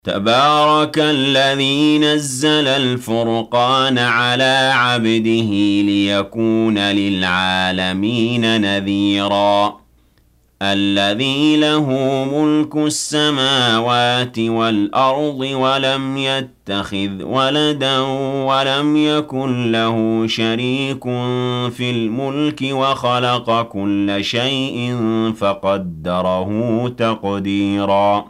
تبارك الذي نزل الفرقان على عبده ليكون للعالمين نذيرا الذي له ملك السماوات والأرض ولم يتخذ ولدا ولم يكن له شريك في الملك وخلق كل شيء فقدره تقديرا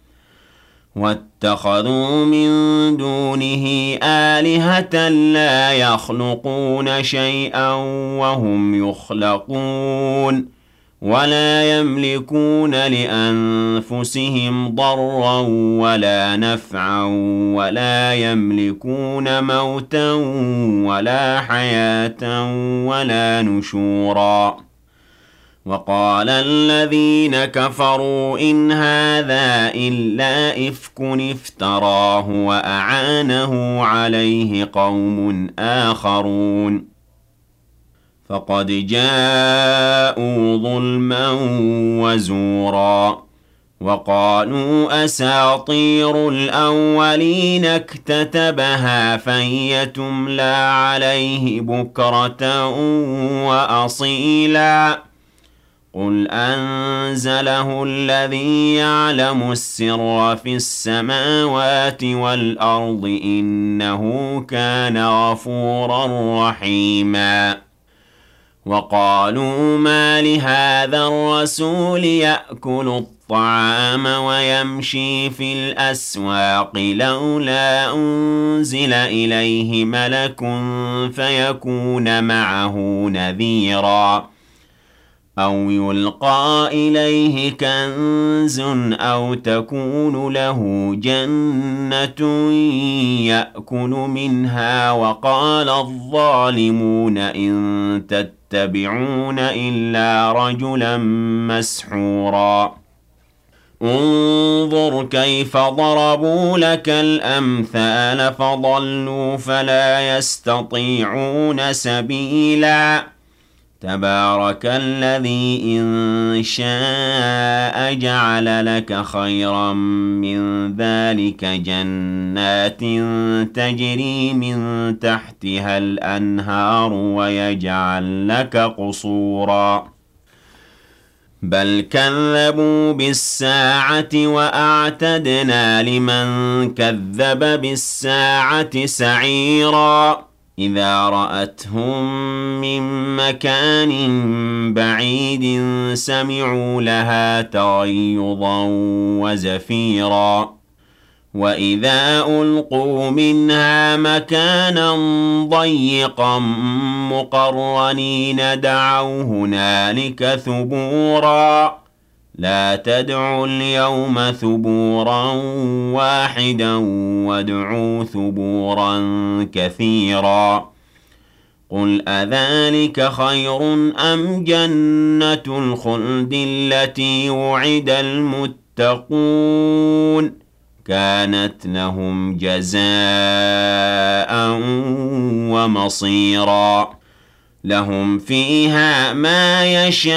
واتخذوا من دونه آلهة لا يخلقون شيئا وهم يخلقون ولا يملكون لأنفسهم ضرا ولا نفعا ولا يملكون موتا ولا حياة ولا نشورا وقال الذين كفروا إن هذا إلا إفك افتراه وأعانه عليه قوم آخرون فقد جاءوا ظلما وزورا وقالوا أساطير الأولين اكتتبها فهي تملى عليه بكرة وأصيلا قل أنزله الذي يعلم السر في السماوات والأرض إنه كان غفورا رحيما وقالوا ما لهذا الرسول يأكل الطعام ويمشي في الأسواق لولا أنزل إليه ملك فيكون معه نذيرا أو يلقى إليه كنز أو تكون له جنة يأكل منها وقال الظالمون إن تتبعون إلا رجلا مسحورا انظر كيف ضربوا لك الأمثال فضلوا فلا يستطيعون سبيلا تبارك الذي إن شاء جعل لك خيرا من ذلك جنات تجري من تحتها الأنهار ويجعل لك قصورا بل كذبوا بالساعة وأعتدنا لمن كذب بالساعة سعيرا إذا رأتهم من مكان بعيد سمعوا لها تغيظا وزفيرا وإذا ألقوا منها مكانا ضيقا مقرنين دعوا هنالك ثبورا لا تدعوا اليوم ثبورا واحدا وادعوا ثبورا كثيرا قل أذلك خير أم جنة الخلد التي وعد المتقون كانت لهم جزاء ومصيرا لهم فيها ما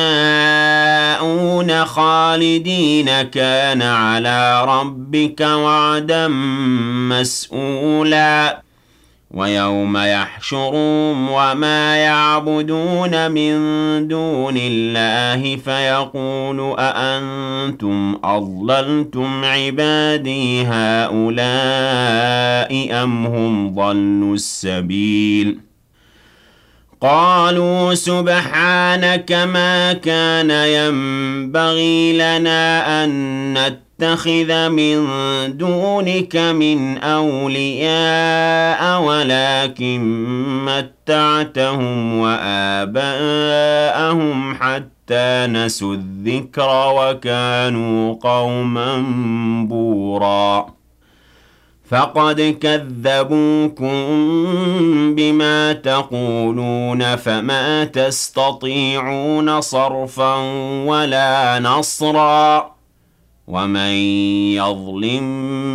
يشاءون خالدين كان على ربك وعدا مسئولا ويوم يحشرهم وما يعبدون من دون الله فيقول أأنتم أضللتم عبادي هؤلاء أم هم ضلوا السبيل قالوا سبحانك ما كان ينبغي لنا أن نتخذ من دونك من أولياء ولكن متعتهم وآباءهم حتى نسوا الذكر وكانوا قوما بورا فقد كذبوكم بما تقولون فما تستطيعون صرفا ولا نصرا ومن يظلم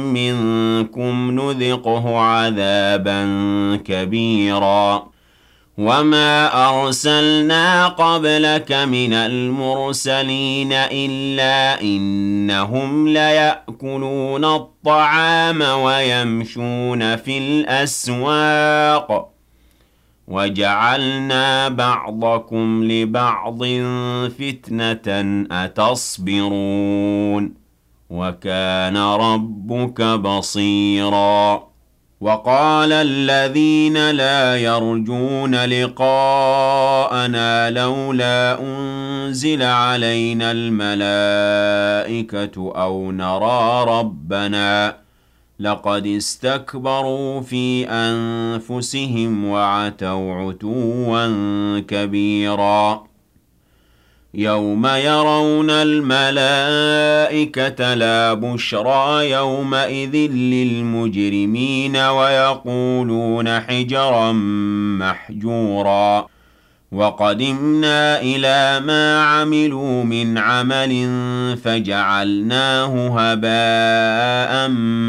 منكم نذقه عذابا كبيرا وما أرسلنا قبلك من المرسلين إلا إنهم ليأكلون الطعام ويمشون في الأسواق وجعلنا بعضكم لبعض فتنة أتصبرون وكان ربك بصيرا وقال الذين لا يرجون لقاءنا لولا أنزل علينا الملائكة أو نرى ربنا لقد استكبروا في أنفسهم وعتوا عتوا كبيرا يوم يرون الملائكة لا بشرى يومئذ للمجرمين ويقولون حجرا محجورا وقدمنا إلى ما عملوا من عمل فجعلناه هباء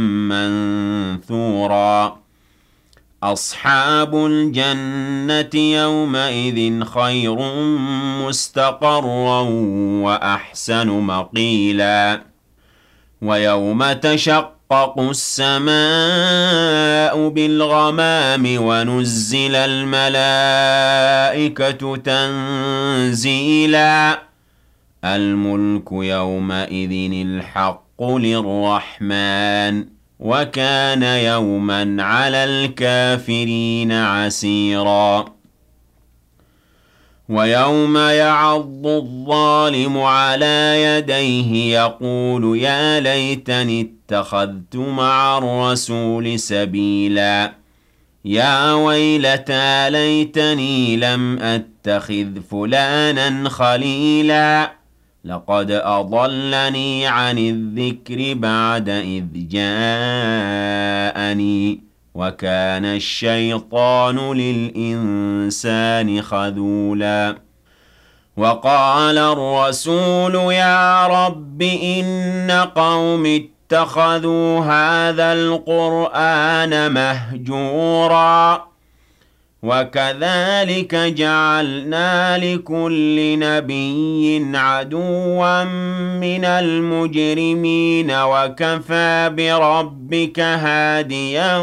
منثورا أصحاب الجنة يومئذ خير مستقرا وأحسن مقيلا ويوم تشقق السماء بالغمام ونزل الملائكة تنزيلا الملك يومئذ الحق للرحمن وكان يوما على الكافرين عسيرا ويوم يعض الظالم على يديه يقول يا ليتني اتخذت مع الرسول سبيلا يا ويلتى ليتني لم أتخذ فلانا خليلا لقد أضلني عن الذكر بعد إذ جاءني وكان الشيطان للإنسان خذولا وقال الرسول يا رب إن قوم اتخذوا هذا القرآن مهجورا وكذلك جعلنا لكل نبي عدوا من المجرمين وكفى بربك هاديا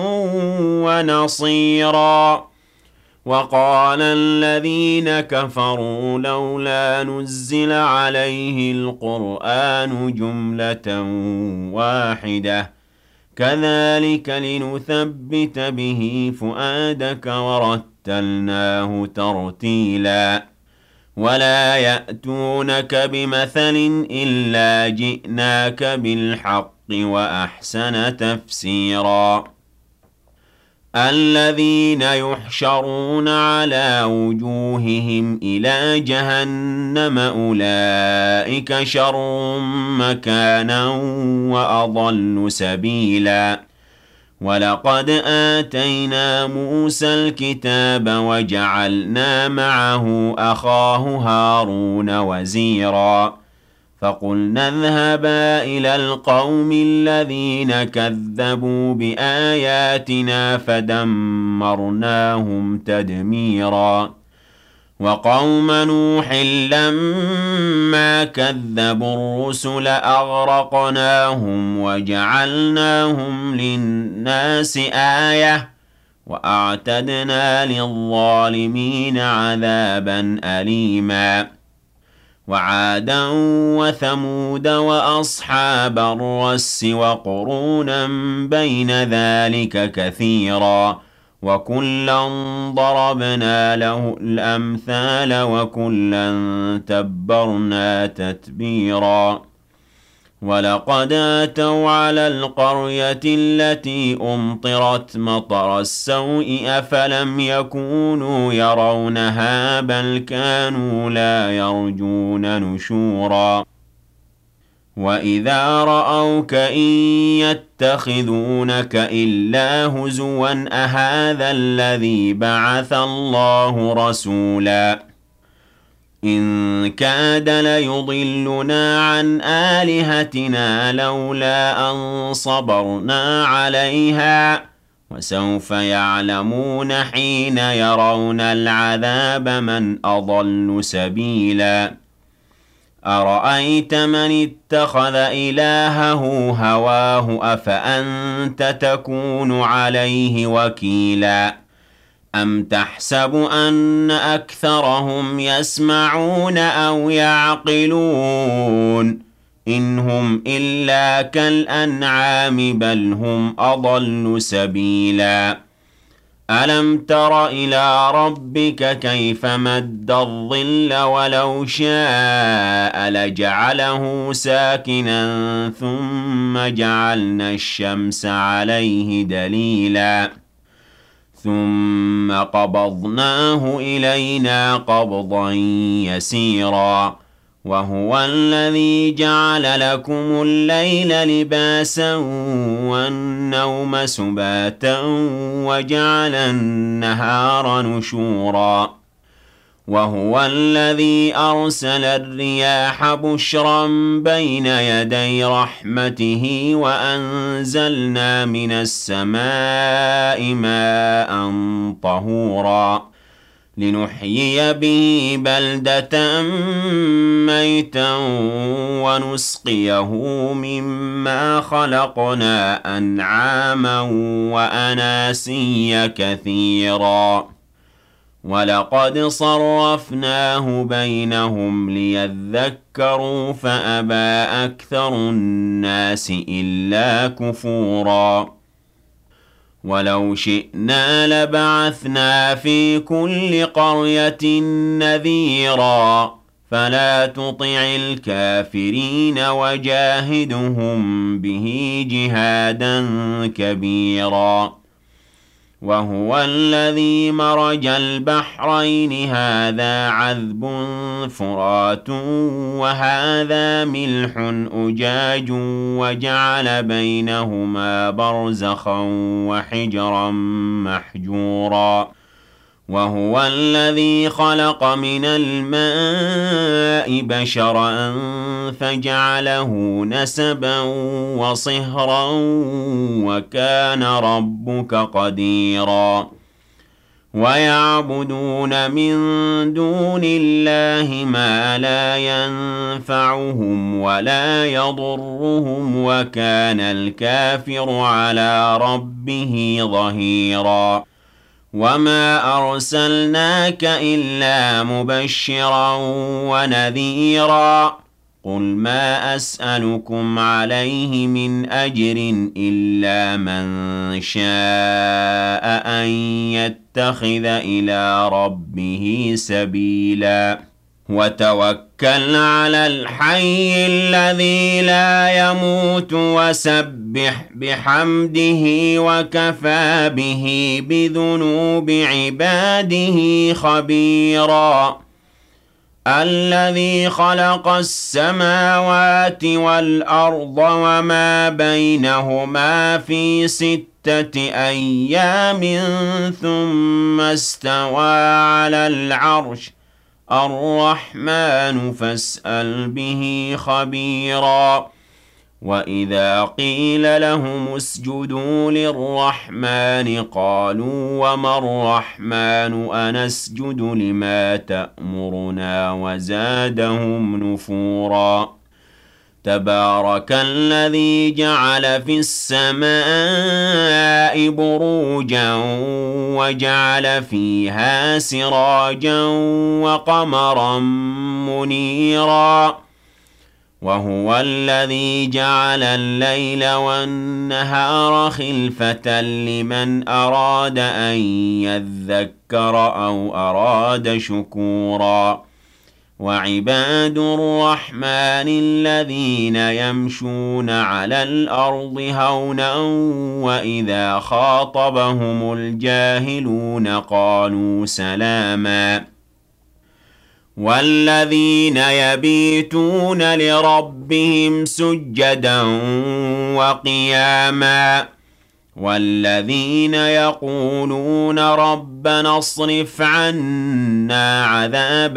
ونصيرا وقال الذين كفروا لولا نزل عليه القرآن جملة واحدة كذلك لنثبت به فؤادك ورتلناه ترتيلا ولا يأتونك بمثل إلا جئناك بالحق وأحسن تفسيرا الذين يحشرون على وجوههم إلى جهنم أولئك شر مكانا وأضل سبيلا ولقد آتينا موسى الكتاب وجعلنا معه أخاه هارون وزيرا فقلنا اذهبا إلى القوم الذين كذبوا بآياتنا فدمرناهم تدميرا وقوم نوح لما كذبوا الرسل أغرقناهم وجعلناهم للناس آية وأعتدنا للظالمين عذابا أليما وعادا وثمود وأصحاب الرس وقرونا بين ذلك كثيرا وكلا ضربنا له الأمثال وكلا تبرنا تتبيرا ولقد أتوا على القرية التي أمطرت مطر السوء أفلم يكونوا يرونها بل كانوا لا يرجون نشورا وإذا رأوك إن يتخذونك إلا هزوا أهذا الذي بعث الله رسولا إن كاد ليضلنا عن آلهتنا لولا أن صبرنا عليها وسوف يعلمون حين يرون العذاب من أضل سبيلا أرأيت من اتخذ إلهه هواه أفأنت تكون عليه وكيلا أم تحسب أن أكثرهم يسمعون أو يعقلون إن هم إلا كالأنعام بل هم أضل سبيلا ألم تر إلى ربك كيف مد الظل ولو شاء لجعله ساكنا ثم جعلنا الشمس عليه دليلا ثم قبضناه إلينا قبضا يسيرا وهو الذي جعل لكم الليل لباسا والنوم سباتا وجعل النهار نشورا وهو الذي أرسل الرياح بشرا بين يدي رحمته وأنزلنا من السماء ماء طهورا لنحيي به بلدة ميتا ونسقيه مما خلقنا أنعاما وأناسيا كثيرا ولقد صرفناه بينهم ليذكروا فأبى أكثر الناس إلا كفورا ولو شئنا لبعثنا في كل قرية نذيرا فلا تطع الكافرين وجاهدهم به جهادا كبيرا وهو الذي مرج البحرين هذا عذب فرات وهذا ملح أجاج وجعل بينهما برزخا وحجرا محجورا وهو الذي خلق من الماء بشرا فجعله نسبا وصهرا وكان ربك قديرا ويعبدون من دون الله ما لا ينفعهم ولا يضرهم وكان الكافر على ربه ظهيرا وما أرسلناك إلا مبشرا ونذيرا قل ما أسألكم عليه من أجر إلا من شاء أن يتخذ إلى ربه سبيلا وتوكل على الحي الذي لا يموت وسبح بحمده وكفى به بذنوب عباده خبيرا الذي خلق السماوات والأرض وما بينهما في 6 أيام ثم استوى على العرش الرحمن فاسأل به خبيرا وإذا قيل لهم اسجدوا للرحمن قالوا وما الرحمن أنسجد لما تأمرنا وزادهم نفورا تبارك الذي جعل في السماء بروجا وجعل فيها سراجا وقمرا منيرا وهو الذي جعل الليل والنهار خلفة لمن أراد أن يذكر أو أراد شكورا وعباد الرحمن الذين يمشون على الأرض هونا وإذا خاطبهم الجاهلون قالوا سلاما والذين يبيتون لربهم سجدا وقياما والذين يقولون ربنا اصرف عنا عذاب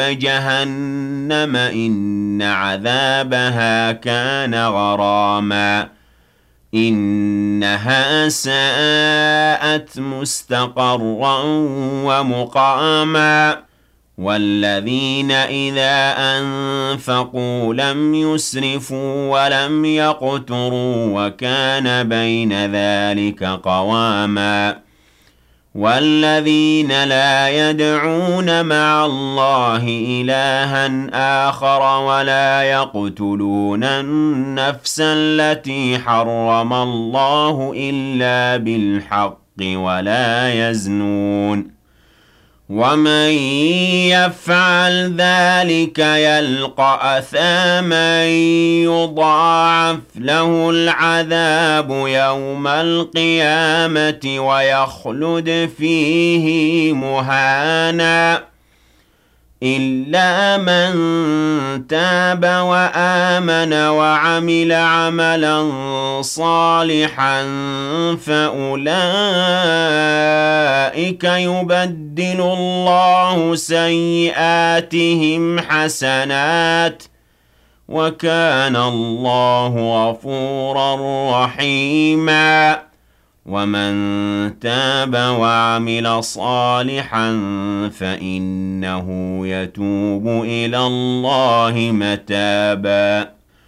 جهنم إن عذابها كان غراما إنها ساءت مستقرا ومقاما والذين إذا أنفقوا لم يسرفوا ولم يقتروا وكان بين ذلك قواما والذين لا يدعون مع الله إلها آخر ولا يقتلون النفس التي حرم الله إلا بالحق ولا يزنون ومن يفعل ذلك يلقى أثاما يضاعف له العذاب يوم القيامة ويخلد فيه مهانا إلا من تاب وآمن وعمل عملا صالحا فأولئك يبدل الله سيئاتهم حسنات وكان الله غفورا رحيما ومن تاب وعمل صالحا فإنه يتوب إلى الله متابا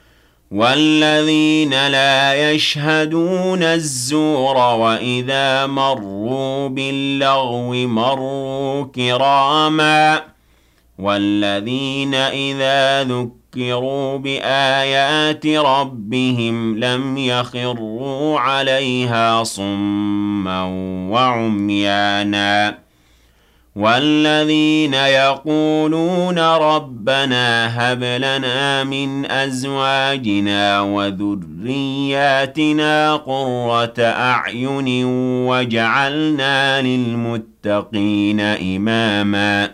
والذين لا يشهدون الزور وإذا مروا باللغو مروا كراما والذين إذا ذكروا بآيات ربهم لم يخروا عليها صما وعميانا والذين يقولون ربنا هب لنا من أزواجنا وذرياتنا قرة أعين واجعلنا للمتقين إماما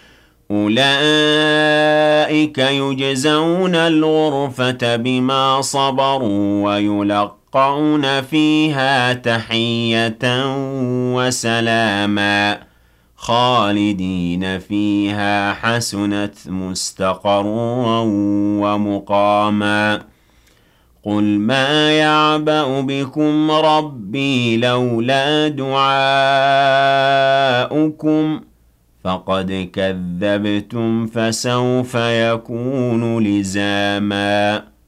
أولئك يجزون الغرفة بما صبروا ويلقون فيها تحية وسلاما خالدين فيها حسنت مستقرا ومقاما قل ما يعبأ بكم ربي لولا دعاؤكم فقد كذبتم فسوف يكون لزاما